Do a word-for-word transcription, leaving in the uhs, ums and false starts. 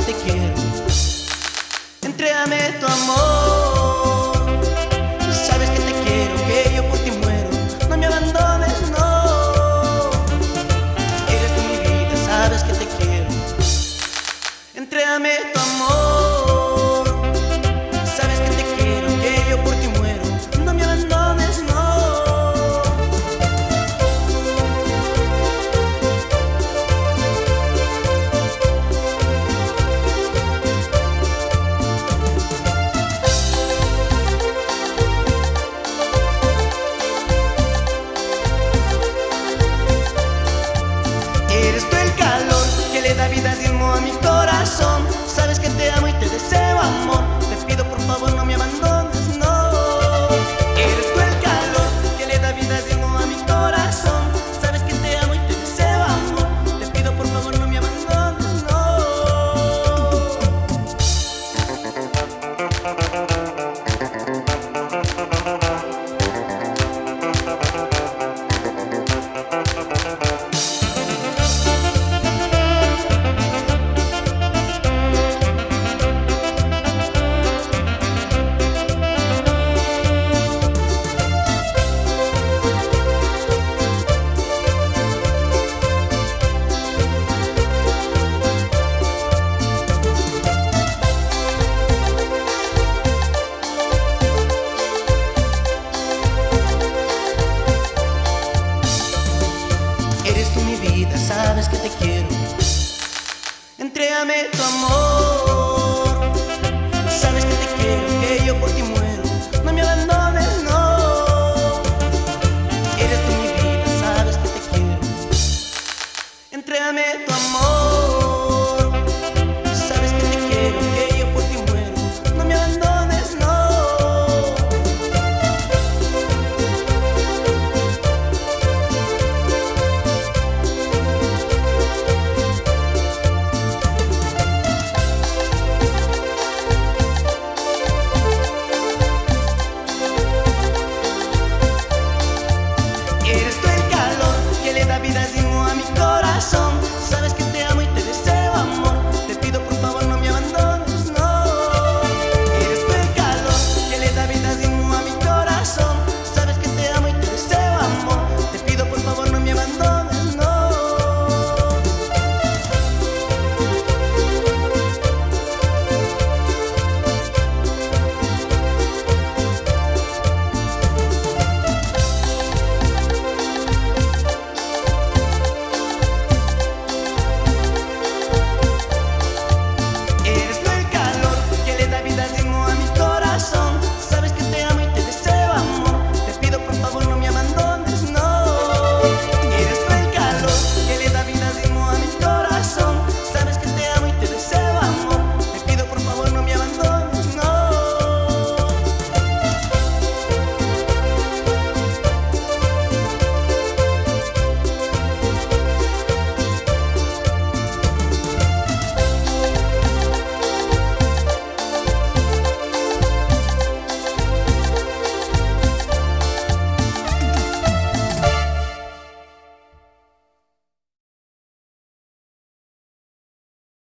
que te quiero. Entrégame tu amor. Sabes que te quiero, que yo por ti muero. No me abandones, no. Eres tú mi vida, sabes que te quiero. Entrégame tu amor. Sabes que te quiero, que yo por ti muero. No me abandones, no. Eres tú el calor que le da vida al ritmo a mi corazón. Sabes que te amo y te deseo amor. Te pido por favor no me abandones, no. Eres tú el calor que le da vida al ritmo a mi corazón. Sabes que te amo y te deseo amor. Te pido por favor no me abandones, no. Eres tú mi vida, sabes que te quiero. Entrégame tu amor.